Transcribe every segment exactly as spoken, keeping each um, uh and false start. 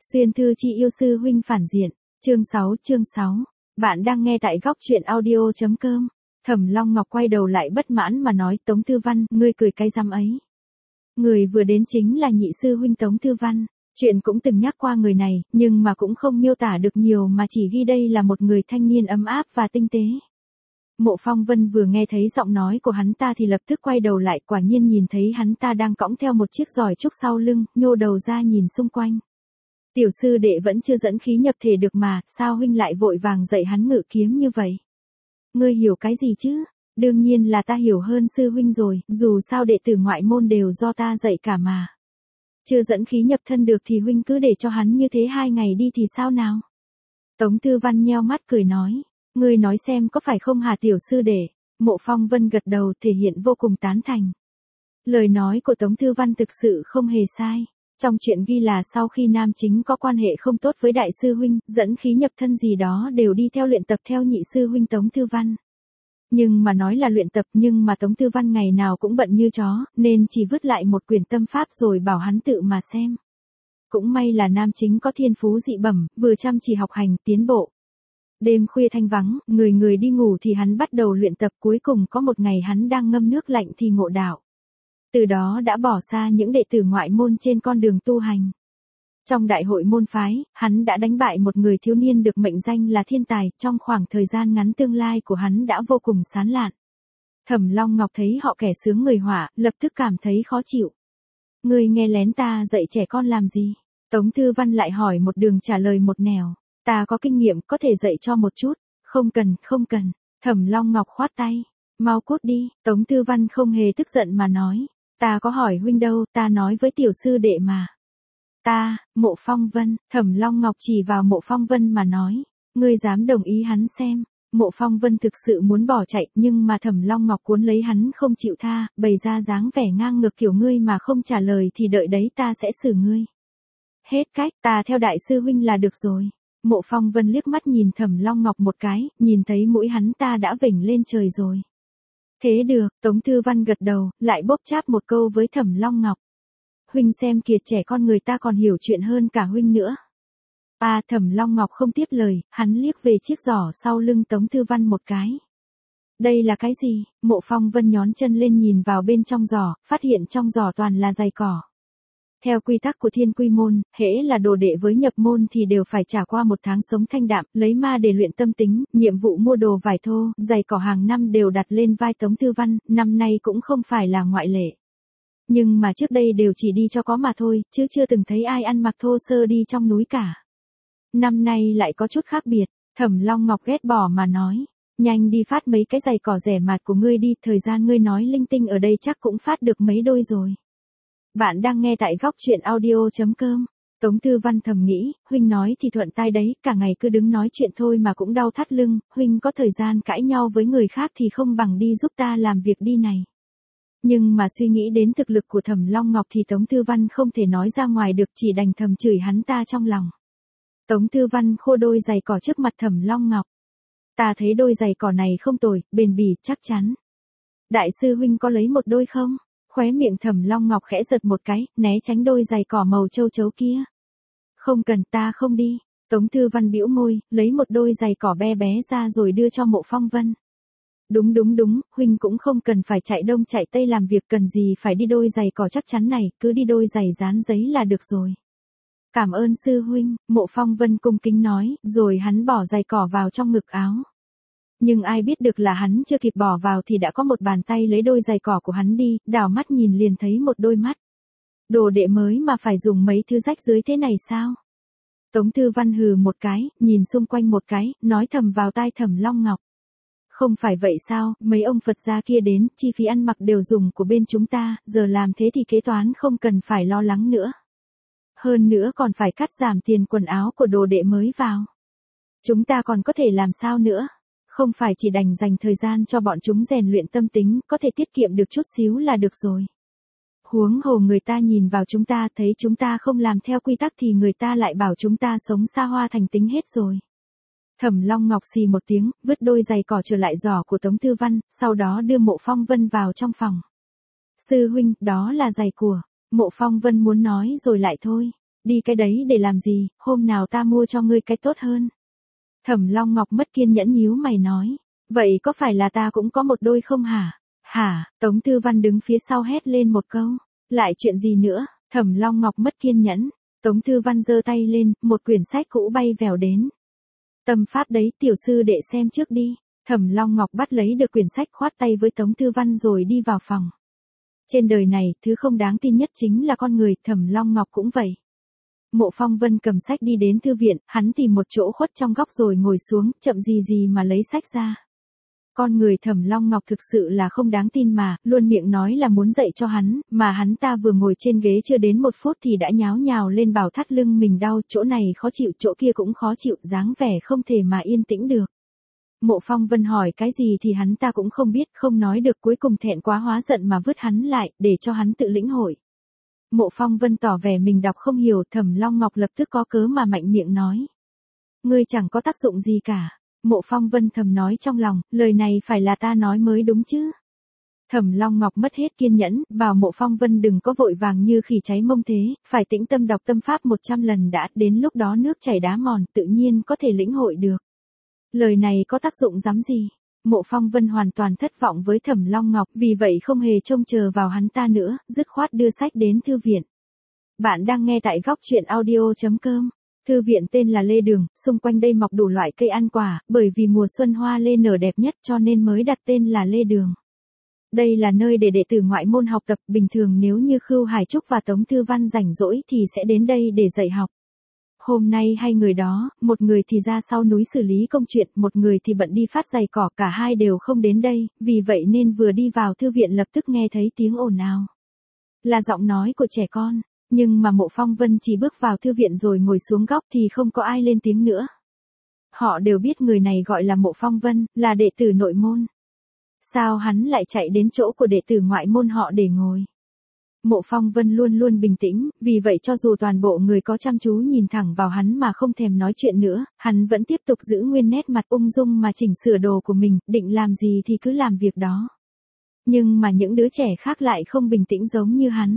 Xuyên thư chi yêu sư huynh phản diện, chương sáu chương sáu. Bạn đang nghe tại góc truyện audio.com. Thẩm Long Ngọc quay đầu lại bất mãn mà nói, Tống Thư Văn, ngươi cười cái rắm ấy. Người vừa đến chính là nhị sư huynh Tống Thư Văn. Chuyện cũng từng nhắc qua người này, nhưng mà cũng không miêu tả được nhiều mà chỉ ghi đây là một người thanh niên ấm áp và tinh tế. Mộ Phong Vân vừa nghe thấy giọng nói của hắn ta thì lập tức quay đầu lại, quả nhiên nhìn thấy hắn ta đang cõng theo một chiếc giỏi trúc sau lưng, nhô đầu ra nhìn xung quanh. Tiểu sư đệ vẫn chưa dẫn khí nhập thể được mà, sao huynh lại vội vàng dạy hắn ngự kiếm như vậy? Ngươi hiểu cái gì chứ? Đương nhiên là ta hiểu hơn sư huynh rồi, dù sao đệ tử ngoại môn đều do ta dạy cả mà. Chưa dẫn khí nhập thân được thì huynh cứ để cho hắn như thế hai ngày đi thì sao nào? Tống Thư Văn nheo mắt cười nói, ngươi nói xem có phải không hả tiểu sư đệ? Mộ Phong Vân gật đầu thể hiện vô cùng tán thành. Lời nói của Tống Thư Văn thực sự không hề sai. Trong chuyện ghi là sau khi nam chính có quan hệ không tốt với đại sư huynh, dẫn khí nhập thân gì đó đều đi theo luyện tập theo nhị sư huynh Tống Thư Văn. Nhưng mà nói là luyện tập nhưng mà Tống Thư Văn ngày nào cũng bận như chó, nên chỉ vứt lại một quyển tâm pháp rồi bảo hắn tự mà xem. Cũng may là nam chính có thiên phú dị bẩm, vừa chăm chỉ học hành, tiến bộ. Đêm khuya thanh vắng, người người đi ngủ thì hắn bắt đầu luyện tập, cuối cùng có một ngày hắn đang ngâm nước lạnh thì ngộ đạo. Từ đó đã bỏ xa những đệ tử ngoại môn trên con đường tu hành. Trong đại hội môn phái, hắn đã đánh bại một người thiếu niên được mệnh danh là thiên tài, trong khoảng thời gian ngắn tương lai của hắn đã vô cùng sáng lạn. Thẩm Long Ngọc thấy họ kẻ sướng người họa, lập tức cảm thấy khó chịu. Ngươi nghe lén ta dạy trẻ con làm gì? Tống Thư Văn lại hỏi một đường trả lời một nẻo. Ta có kinh nghiệm có thể dạy cho một chút. Không cần, không cần. Thẩm Long Ngọc khoát tay. Mau cút đi. Tống Thư Văn không hề tức giận mà nói. Ta có hỏi huynh đâu, ta nói với tiểu sư đệ mà. Ta, Mộ Phong Vân, Thẩm Long Ngọc chỉ vào Mộ Phong Vân mà nói. Ngươi dám đồng ý hắn xem. Mộ Phong Vân thực sự muốn bỏ chạy, nhưng mà Thẩm Long Ngọc cuốn lấy hắn không chịu tha, bày ra dáng vẻ ngang ngược kiểu ngươi mà không trả lời thì đợi đấy ta sẽ xử ngươi. Hết cách, ta theo đại sư huynh là được rồi. Mộ Phong Vân liếc mắt nhìn Thẩm Long Ngọc một cái, nhìn thấy mũi hắn ta đã vểnh lên trời rồi. Thế được, Tống Thư Văn gật đầu, lại bóp cháp một câu với Thẩm Long Ngọc. Huynh xem kìa, trẻ con người ta còn hiểu chuyện hơn cả huynh nữa. À, Thẩm Long Ngọc không tiếp lời, hắn liếc về chiếc giỏ sau lưng Tống Thư Văn một cái. Đây là cái gì? Mộ Phong Vân nhón chân lên nhìn vào bên trong giỏ, phát hiện trong giỏ toàn là giày cỏ. Theo quy tắc của Thiên Quy môn, hễ là đồ đệ với nhập môn thì đều phải trải qua một tháng sống thanh đạm, lấy ma để luyện tâm tính, nhiệm vụ mua đồ vải thô, giày cỏ hàng năm đều đặt lên vai Tống Thư Văn, năm nay cũng không phải là ngoại lệ. Nhưng mà trước đây đều chỉ đi cho có mà thôi, chứ chưa từng thấy ai ăn mặc thô sơ đi trong núi cả. Năm nay lại có chút khác biệt, Thẩm Long Ngọc ghét bỏ mà nói, nhanh đi phát mấy cái giày cỏ rẻ mạt của ngươi đi, thời gian ngươi nói linh tinh ở đây chắc cũng phát được mấy đôi rồi. Bạn đang nghe tại góc truyện audio.com. Tống Thư Văn thầm nghĩ, huynh nói thì thuận tai đấy, cả ngày cứ đứng nói chuyện thôi mà cũng đau thắt lưng, huynh có thời gian cãi nhau với người khác thì không bằng đi giúp ta làm việc đi này. Nhưng mà suy nghĩ đến thực lực của Thẩm Long Ngọc thì Tống Thư Văn không thể nói ra ngoài được, chỉ đành thầm chửi hắn ta trong lòng. Tống Thư Văn khô đôi giày cỏ trước mặt Thẩm Long Ngọc. Ta thấy đôi giày cỏ này không tồi, bền bỉ, chắc chắn. Đại sư huynh có lấy một đôi không? Khóe miệng Thẩm Long Ngọc khẽ giật một cái, né tránh đôi giày cỏ màu châu chấu kia. Không cần, ta không đi. Tống Thư Văn bĩu môi, lấy một đôi giày cỏ bé bé ra rồi đưa cho Mộ Phong Vân. Đúng đúng đúng, huynh cũng không cần phải chạy đông chạy tây làm việc, cần gì phải đi đôi giày cỏ chắc chắn này, cứ đi đôi giày dán giấy là được rồi. Cảm ơn sư huynh, Mộ Phong Vân cung kính nói, rồi hắn bỏ giày cỏ vào trong ngực áo. Nhưng ai biết được là hắn chưa kịp bỏ vào thì đã có một bàn tay lấy đôi giày cỏ của hắn đi, đảo mắt nhìn liền thấy một đôi mắt. Đồ đệ mới mà phải dùng mấy thứ rách rưới thế này sao? Tống Thư Văn hừ một cái, nhìn xung quanh một cái, nói thầm vào tai Thẩm Long Ngọc. Không phải vậy sao, mấy ông Phật gia kia đến, chi phí ăn mặc đều dùng của bên chúng ta, giờ làm thế thì kế toán không cần phải lo lắng nữa. Hơn nữa còn phải cắt giảm tiền quần áo của đồ đệ mới vào. Chúng ta còn có thể làm sao nữa? Không phải chỉ đành dành thời gian cho bọn chúng rèn luyện tâm tính, có thể tiết kiệm được chút xíu là được rồi. Huống hồ người ta nhìn vào chúng ta thấy chúng ta không làm theo quy tắc thì người ta lại bảo chúng ta sống xa hoa thành tính hết rồi. Thẩm Long Ngọc xì một tiếng, vứt đôi giày cỏ trở lại giỏ của Tống Thư Văn, sau đó đưa Mộ Phong Vân vào trong phòng. Sư huynh, đó là giày của. Mộ Phong Vân muốn nói rồi lại thôi. đi cái đấy để làm gì, hôm nào ta mua cho ngươi cái tốt hơn. Thẩm Long Ngọc mất kiên nhẫn nhíu mày nói, vậy có phải là ta cũng có một đôi không hả? Hả? Tống Tư Văn đứng phía sau hét lên một câu, lại chuyện gì nữa? Thẩm Long Ngọc mất kiên nhẫn, Tống Tư Văn giơ tay lên, một quyển sách cũ bay vèo đến. Tâm pháp đấy, tiểu sư đệ xem trước đi. Thẩm Long Ngọc bắt lấy được quyển sách khoát tay với Tống Tư Văn rồi đi vào phòng. Trên đời này, thứ không đáng tin nhất chính là con người, Thẩm Long Ngọc cũng vậy. Mộ Phong Vân cầm sách đi đến thư viện, hắn tìm một chỗ khuất trong góc rồi ngồi xuống, chậm gì gì mà lấy sách ra. Con người Thẩm Long Ngọc thực sự là không đáng tin mà, luôn miệng nói là muốn dạy cho hắn, mà hắn ta vừa ngồi trên ghế chưa đến một phút thì đã nháo nhào lên bảo thắt lưng mình đau, chỗ này khó chịu, chỗ kia cũng khó chịu, dáng vẻ không thể mà yên tĩnh được. Mộ Phong Vân hỏi cái gì thì hắn ta cũng không biết, không nói được, cuối cùng thẹn quá hóa giận mà vứt hắn lại, để cho hắn tự lĩnh hội. Mộ Phong Vân tỏ vẻ mình đọc không hiểu, Thẩm Long Ngọc lập tức có cớ mà mạnh miệng nói. Ngươi chẳng có tác dụng gì cả. Mộ Phong Vân thầm nói trong lòng, lời này phải là ta nói mới đúng chứ. Thẩm Long Ngọc mất hết kiên nhẫn, bảo Mộ Phong Vân đừng có vội vàng như khỉ cháy mông thế, phải tĩnh tâm đọc tâm pháp một trăm lần đã, đến lúc đó nước chảy đá mòn, tự nhiên có thể lĩnh hội được. Lời này có tác dụng dám gì? Mộ Phong Vân hoàn toàn thất vọng với Thẩm Long Ngọc, vì vậy không hề trông chờ vào hắn ta nữa, dứt khoát đưa sách đến thư viện. Bạn đang nghe tại góc truyện audio chấm com. Thư viện tên là Lê Đường, xung quanh đây mọc đủ loại cây ăn quả, bởi vì mùa xuân hoa lê nở đẹp nhất cho nên mới đặt tên là Lê Đường. Đây là nơi để đệ tử ngoại môn học tập, bình thường nếu như Khưu Hải Trúc và Tống Tư Văn rảnh rỗi thì sẽ đến đây để dạy học. Hôm nay hai người đó, một người thì ra sau núi xử lý công chuyện, một người thì bận đi phát giày cỏ, cả hai đều không đến đây, vì vậy nên vừa đi vào thư viện lập tức nghe thấy tiếng ồn ào. Là giọng nói của trẻ con. Nhưng mà Mộ Phong Vân chỉ bước vào thư viện rồi ngồi xuống góc thì không có ai lên tiếng nữa. Họ đều biết người này gọi là Mộ Phong Vân, là đệ tử nội môn. Sao hắn lại chạy đến chỗ của đệ tử ngoại môn họ để ngồi? Mộ Phong Vân luôn luôn bình tĩnh, vì vậy cho dù toàn bộ người có chăm chú nhìn thẳng vào hắn mà không thèm nói chuyện nữa, hắn vẫn tiếp tục giữ nguyên nét mặt ung dung mà chỉnh sửa đồ của mình, định làm gì thì cứ làm việc đó. Nhưng mà những đứa trẻ khác lại không bình tĩnh giống như hắn.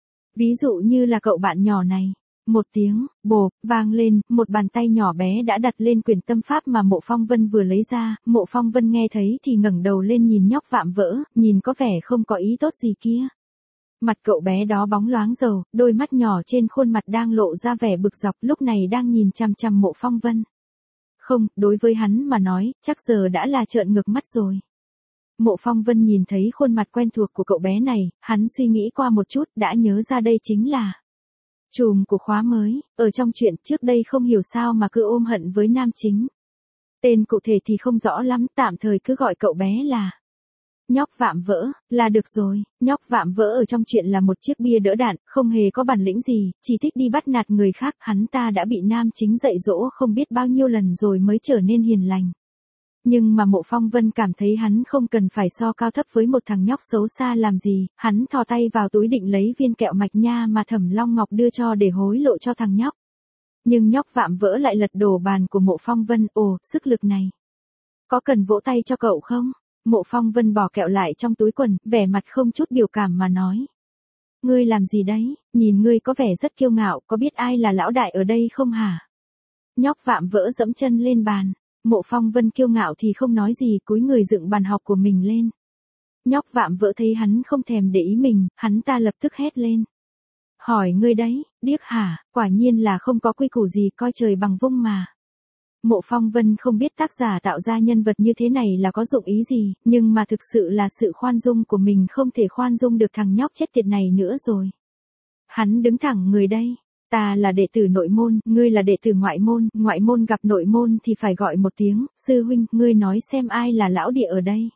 Ví dụ như là cậu bạn nhỏ này. Một tiếng, bộp, vang lên, một bàn tay nhỏ bé đã đặt lên quyển tâm pháp mà Mộ Phong Vân vừa lấy ra, Mộ Phong Vân nghe thấy thì ngẩng đầu lên nhìn nhóc vạm vỡ, nhìn có vẻ không có ý tốt gì kia. Mặt cậu bé đó bóng loáng dầu, đôi mắt nhỏ trên khuôn mặt đang lộ ra vẻ bực dọc, lúc này đang nhìn chằm chằm Mộ Phong Vân. Không, đối với hắn mà nói, chắc giờ đã là trợn ngược mắt rồi. Mộ Phong Vân nhìn thấy khuôn mặt quen thuộc của cậu bé này, hắn suy nghĩ qua một chút, đã nhớ ra đây chính là trùm của khóa mới, ở trong chuyện trước đây không hiểu sao mà cứ ôm hận với nam chính. Tên cụ thể thì không rõ lắm, tạm thời cứ gọi cậu bé là nhóc vạm vỡ, là được rồi. Nhóc vạm vỡ ở trong chuyện là một chiếc bia đỡ đạn, không hề có bản lĩnh gì, chỉ thích đi bắt nạt người khác, hắn ta đã bị nam chính dạy dỗ không biết bao nhiêu lần rồi mới trở nên hiền lành. Nhưng mà Mộ Phong Vân cảm thấy hắn không cần phải so cao thấp với một thằng nhóc xấu xa làm gì, hắn thò tay vào túi định lấy viên kẹo mạch nha mà Thẩm Long Ngọc đưa cho để hối lộ cho thằng nhóc. Nhưng nhóc vạm vỡ lại lật đổ bàn của Mộ Phong Vân, ồ, sức lực này. Có cần vỗ tay cho cậu không? Mộ Phong Vân bỏ kẹo lại trong túi quần, vẻ mặt không chút biểu cảm mà nói. Ngươi làm gì đấy, nhìn ngươi có vẻ rất kiêu ngạo, có biết ai là lão đại ở đây không hả? Nhóc vạm vỡ dẫm chân lên bàn. Mộ Phong Vân kiêu ngạo thì không nói gì, cúi người dựng bàn học của mình lên. Nhóc vạm vỡ thấy hắn không thèm để ý mình, hắn ta lập tức hét lên. Hỏi ngươi đấy, điếc hả, quả nhiên là không có quy củ gì, coi trời bằng vung mà. Mộ Phong Vân không biết tác giả tạo ra nhân vật như thế này là có dụng ý gì, nhưng mà thực sự là sự khoan dung của mình không thể khoan dung được thằng nhóc chết tiệt này nữa rồi. Hắn đứng thẳng người đây. Ta là đệ tử nội môn, ngươi là đệ tử ngoại môn, ngoại môn gặp nội môn thì phải gọi một tiếng, sư huynh, ngươi nói xem ai là lão địa ở đây.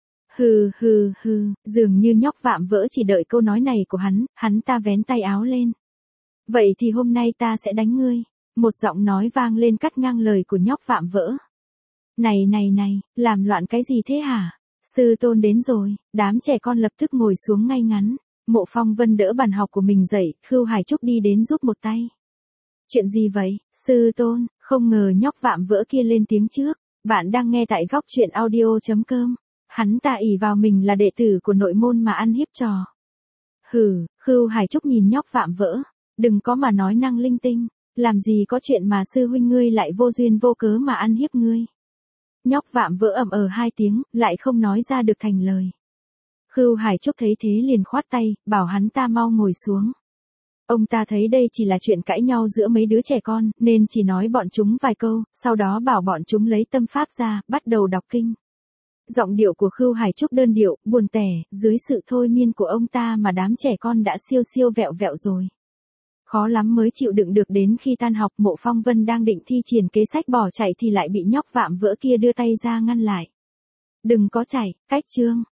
Hừ hừ hừ, dường như nhóc vạm vỡ chỉ đợi câu nói này của hắn, hắn ta vén tay áo lên. Vậy thì hôm nay ta sẽ đánh ngươi. Một giọng nói vang lên cắt ngang lời của nhóc vạm vỡ. Này này này, làm loạn cái gì thế hả? Sư tôn đến rồi, đám trẻ con lập tức ngồi xuống ngay ngắn. Mộ Phong Vân đỡ bàn học của mình dậy, Khưu Hải Trúc đi đến giúp một tay. Chuyện gì vậy, sư tôn? Không ngờ nhóc vạm vỡ kia lên tiếng trước. Bạn đang nghe tại góc truyện audio chấm com. Hắn ta ỷ vào mình là đệ tử của nội môn mà ăn hiếp trò. Hừ, Khưu Hải Trúc nhìn nhóc vạm vỡ. Đừng có mà nói năng linh tinh, làm gì có chuyện mà sư huynh ngươi lại vô duyên vô cớ mà ăn hiếp ngươi. Nhóc Vạm vỡ ầm ờ hai tiếng, lại không nói ra được thành lời. Khưu Hải Trúc thấy thế liền khoát tay, bảo hắn ta mau ngồi xuống. Ông ta thấy đây chỉ là chuyện cãi nhau giữa mấy đứa trẻ con, nên chỉ nói bọn chúng vài câu, sau đó bảo bọn chúng lấy tâm pháp ra, bắt đầu đọc kinh. Giọng điệu của Khưu Hải Trúc đơn điệu, buồn tẻ, dưới sự thôi miên của ông ta mà đám trẻ con đã siêu siêu vẹo vẹo rồi. Khó lắm mới chịu đựng được, đến khi tan học Mộ Phong Vân đang định thi triển kế sách bỏ chạy thì lại bị nhóc Vạm vỡ kia đưa tay ra ngăn lại. Đừng có chạy, cách chương.